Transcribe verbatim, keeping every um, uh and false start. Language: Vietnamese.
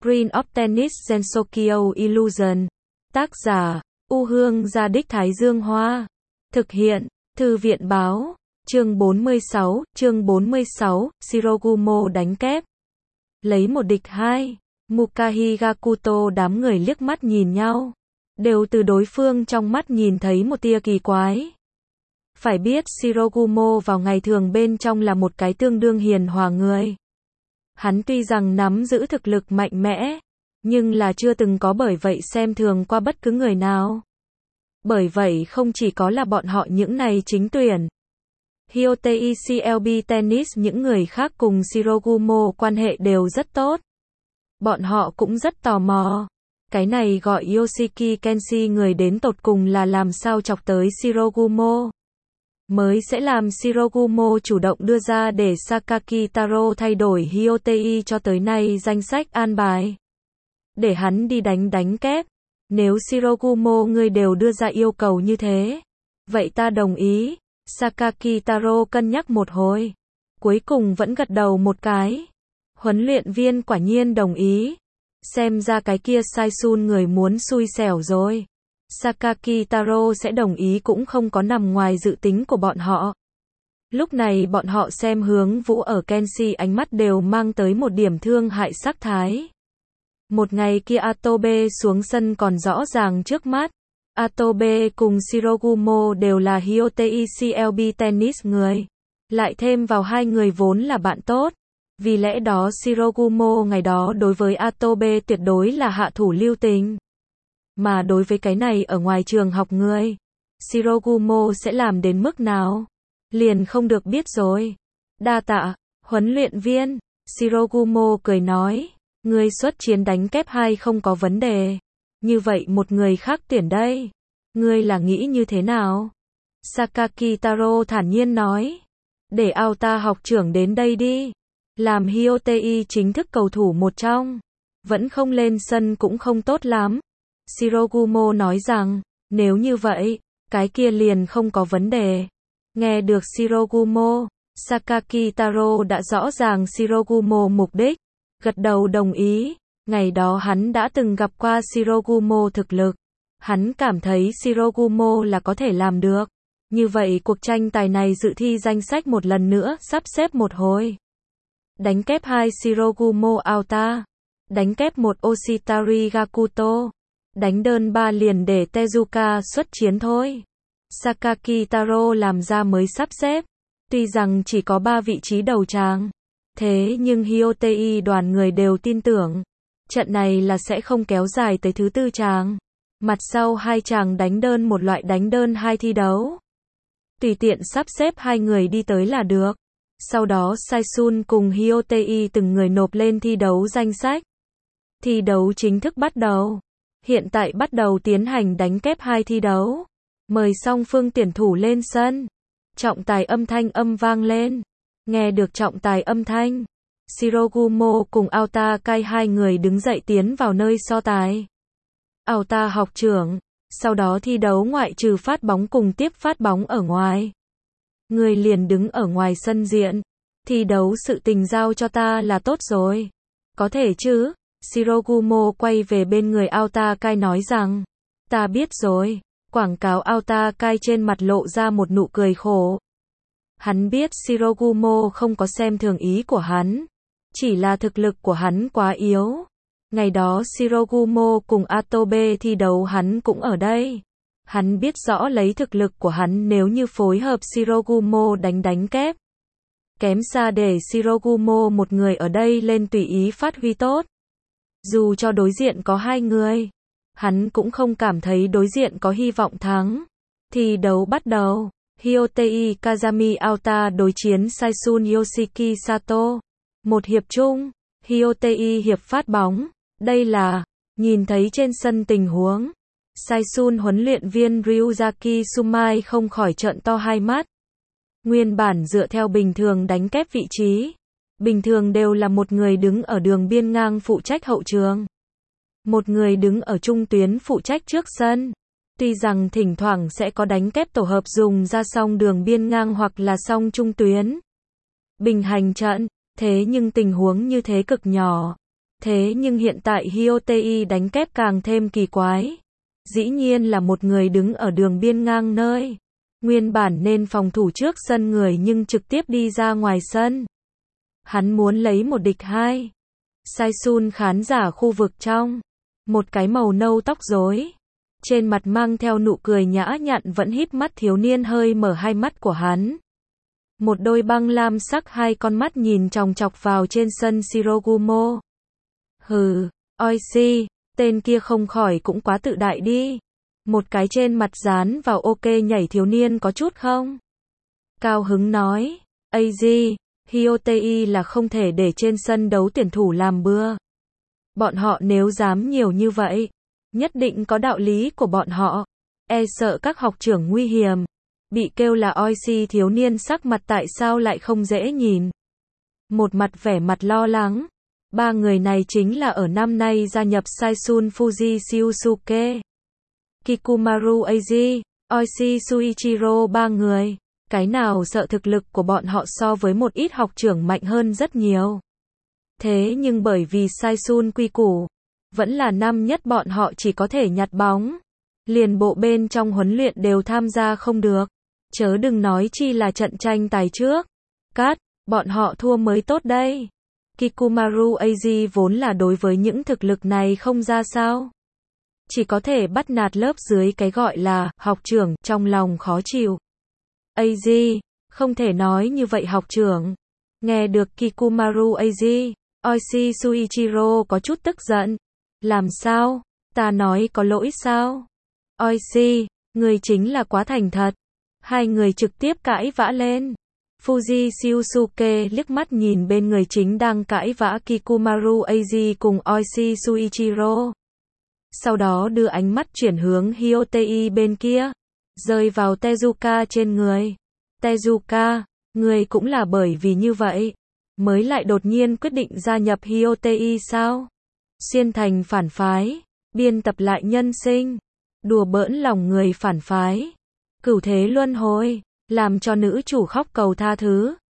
Screen of Tennis Gensokyo Illusion. Tác giả, U Hương Gia Đích Thái Dương Hoa. Thực hiện, Thư viện Báo. Chương bốn mươi sáu, chương bốn mươi sáu, Shirogumo đánh kép. Lấy một địch hai. Mukahi Gakuto đám người liếc mắt nhìn nhau. Đều từ đối phương trong mắt nhìn thấy một tia kỳ quái. Phải biết Shirogumo vào ngày thường bên trong là một cái tương đương hiền hòa người. Hắn tuy rằng nắm giữ thực lực mạnh mẽ, nhưng là chưa từng có bởi vậy xem thường qua bất cứ người nào. Bởi vậy không chỉ có là bọn họ những này chính tuyển. Hyotei xê lờ bê Tennis những người khác cùng Shirogumo quan hệ đều rất tốt. Bọn họ cũng rất tò mò. Cái này gọi Yoshiki Kenshi người đến tột cùng là làm sao chọc tới Shirogumo. Mới sẽ làm Shirogumo chủ động đưa ra để Sakaki Taro thay đổi Hyotei cho tới nay danh sách an bài. Để hắn đi đánh đánh kép. Nếu Shirogumo ngươi đều đưa ra yêu cầu như thế, vậy ta đồng ý. Sakaki Taro cân nhắc một hồi. Cuối cùng vẫn gật đầu một cái. Huấn luyện viên quả nhiên đồng ý. Xem ra cái kia Saisun người muốn xui xẻo rồi. Sakaki Taro sẽ đồng ý cũng không có nằm ngoài dự tính của bọn họ. Lúc này bọn họ xem hướng Vũ ở Kenshi ánh mắt đều mang tới một điểm thương hại sắc thái. Một ngày kia Atobe xuống sân còn rõ ràng trước mắt. Atobe cùng Shirogumo đều là Hyotei xê lờ bê Tennis người. Lại thêm vào hai người vốn là bạn tốt. Vì lẽ đó Shirogumo ngày đó đối với Atobe tuyệt đối là hạ thủ lưu tình. Mà đối với cái này ở ngoài trường học người, Shirogumo sẽ làm đến mức nào? Liền không được biết rồi. Đa tạ, huấn luyện viên. Shirogumo cười nói, ngươi xuất chiến đánh kép hai không có vấn đề. Như vậy một người khác tuyển đây. Ngươi là nghĩ như thế nào? Sakaki Taro thản nhiên nói. Để Aota học trưởng đến đây đi. Làm Hyotei chính thức cầu thủ một trong. Vẫn không lên sân cũng không tốt lắm. Shirogumo nói rằng, nếu như vậy, cái kia liền không có vấn đề. Nghe được Shirogumo, Sakaki Taro đã rõ ràng Shirogumo mục đích. Gật đầu đồng ý. Ngày đó hắn đã từng gặp qua Shirogumo thực lực. Hắn cảm thấy Shirogumo là có thể làm được. Như vậy cuộc tranh tài này dự thi danh sách một lần nữa sắp xếp một hồi. Đánh kép hai Shirogumo Aota. Đánh kép một Oshitari Gakuto. Đánh đơn ba liền để Tezuka xuất chiến thôi. Sakaki Taro làm ra mới sắp xếp. Tuy rằng chỉ có ba vị trí đầu tràng. Thế nhưng Hyotei đoàn người đều tin tưởng. Trận này là sẽ không kéo dài tới thứ tư tràng. Mặt sau hai chàng đánh đơn một loại đánh đơn hai thi đấu. Tùy tiện sắp xếp hai người đi tới là được. Sau đó Saisun cùng Hyotei từng người nộp lên thi đấu danh sách. Thi đấu chính thức bắt đầu. Hiện tại bắt đầu tiến hành đánh kép hai thi đấu. Mời song phương tuyển thủ lên sân. Trọng tài âm thanh âm vang lên. Nghe được trọng tài âm thanh. Shirogumo cùng Aota Kai hai người đứng dậy tiến vào nơi so tài. Aota học trưởng. Sau đó thi đấu ngoại trừ phát bóng cùng tiếp phát bóng ở ngoài. Người liền đứng ở ngoài sân diện. Thi đấu sự tình giao cho ta là tốt rồi. Có thể chứ? Shirogumo quay về bên người Aota Kai nói rằng. Ta biết rồi. Quảng cáo Aota Kai trên mặt lộ ra một nụ cười khổ. Hắn biết Shirogumo không có xem thường ý của hắn. Chỉ là thực lực của hắn quá yếu. Ngày đó Shirogumo cùng Atobe thi đấu hắn cũng ở đây. Hắn biết rõ lấy thực lực của hắn nếu như phối hợp Shirogumo đánh đánh kép. Kém xa để Shirogumo một người ở đây lên tùy ý phát huy tốt. Dù cho đối diện có hai người, hắn cũng không cảm thấy đối diện có hy vọng thắng. Thi đấu bắt đầu. Hyotei Kazami Aota đối chiến Saisun Yoshiki Sato. Một hiệp chung. Hyotei hiệp phát bóng. Đây là, nhìn thấy trên sân tình huống. Saisun huấn luyện viên Ryuzaki Sumai không khỏi trợn to hai mắt. Nguyên bản dựa theo bình thường đánh kép vị trí. Bình thường đều là một người đứng ở đường biên ngang phụ trách hậu trường. Một người đứng ở trung tuyến phụ trách trước sân. Tuy rằng thỉnh thoảng sẽ có đánh kép tổ hợp dùng ra song đường biên ngang hoặc là song trung tuyến. Bình hành trận, thế nhưng tình huống như thế cực nhỏ. Thế nhưng hiện tại Hyotei đánh kép càng thêm kỳ quái. Dĩ nhiên là một người đứng ở đường biên ngang nơi. Nguyên bản nên phòng thủ trước sân người nhưng trực tiếp đi ra ngoài sân. Hắn muốn lấy một địch hai. Saisun khán giả khu vực trong. Một cái màu nâu tóc rối. Trên mặt mang theo nụ cười nhã nhặn vẫn híp mắt thiếu niên hơi mở hai mắt của hắn. Một đôi băng lam sắc hai con mắt nhìn chòng chọc vào trên sân Shirogumo. Hừ, Oishi, tên kia không khỏi cũng quá tự đại đi. Một cái trên mặt dán vào ok nhảy thiếu niên có chút không? Cao hứng nói, Az, Hyotei là không thể để trên sân đấu tuyển thủ làm bừa. Bọn họ nếu dám nhiều như vậy, nhất định có đạo lý của bọn họ. E sợ các học trưởng nguy hiểm. Bị kêu là Oishi thiếu niên sắc mặt tại sao lại không dễ nhìn. Một mặt vẻ mặt lo lắng. Ba người này chính là ở năm nay gia nhập Saisun Fuji Shiyusuke. Kikumaru Az, Oishi Suichiro ba người. Cái nào sợ thực lực của bọn họ so với một ít học trưởng mạnh hơn rất nhiều. Thế nhưng bởi vì Saisun quy củ, vẫn là năm nhất bọn họ chỉ có thể nhặt bóng. Liền bộ bên trong huấn luyện đều tham gia không được. Chớ đừng nói chi là trận tranh tài trước. Cát, bọn họ thua mới tốt đây. Kikumaru Az vốn là đối với những thực lực này không ra sao. Chỉ có thể bắt nạt lớp dưới cái gọi là học trưởng, trong lòng khó chịu. Az, không thể nói như vậy học trưởng. Nghe được Kikumaru Az, Oishi Suichiro có chút tức giận. Làm sao? Ta nói có lỗi sao? Oishi, người chính là quá thành thật. Hai người trực tiếp cãi vã lên. Fuji Shiyusuke liếc mắt nhìn bên người chính đang cãi vã Kikumaru Az cùng Oishi Suichiro. Sau đó đưa ánh mắt chuyển hướng Hyotei bên kia. Rơi vào Tezuka trên người. Tezuka, người cũng là bởi vì như vậy. Mới lại đột nhiên quyết định gia nhập Hyotei sao? Xuyên thành phản phái. Biên tập lại nhân sinh. Đùa bỡn lòng người phản phái. Cửu thế luân hồi. Làm cho nữ chủ khóc cầu tha thứ.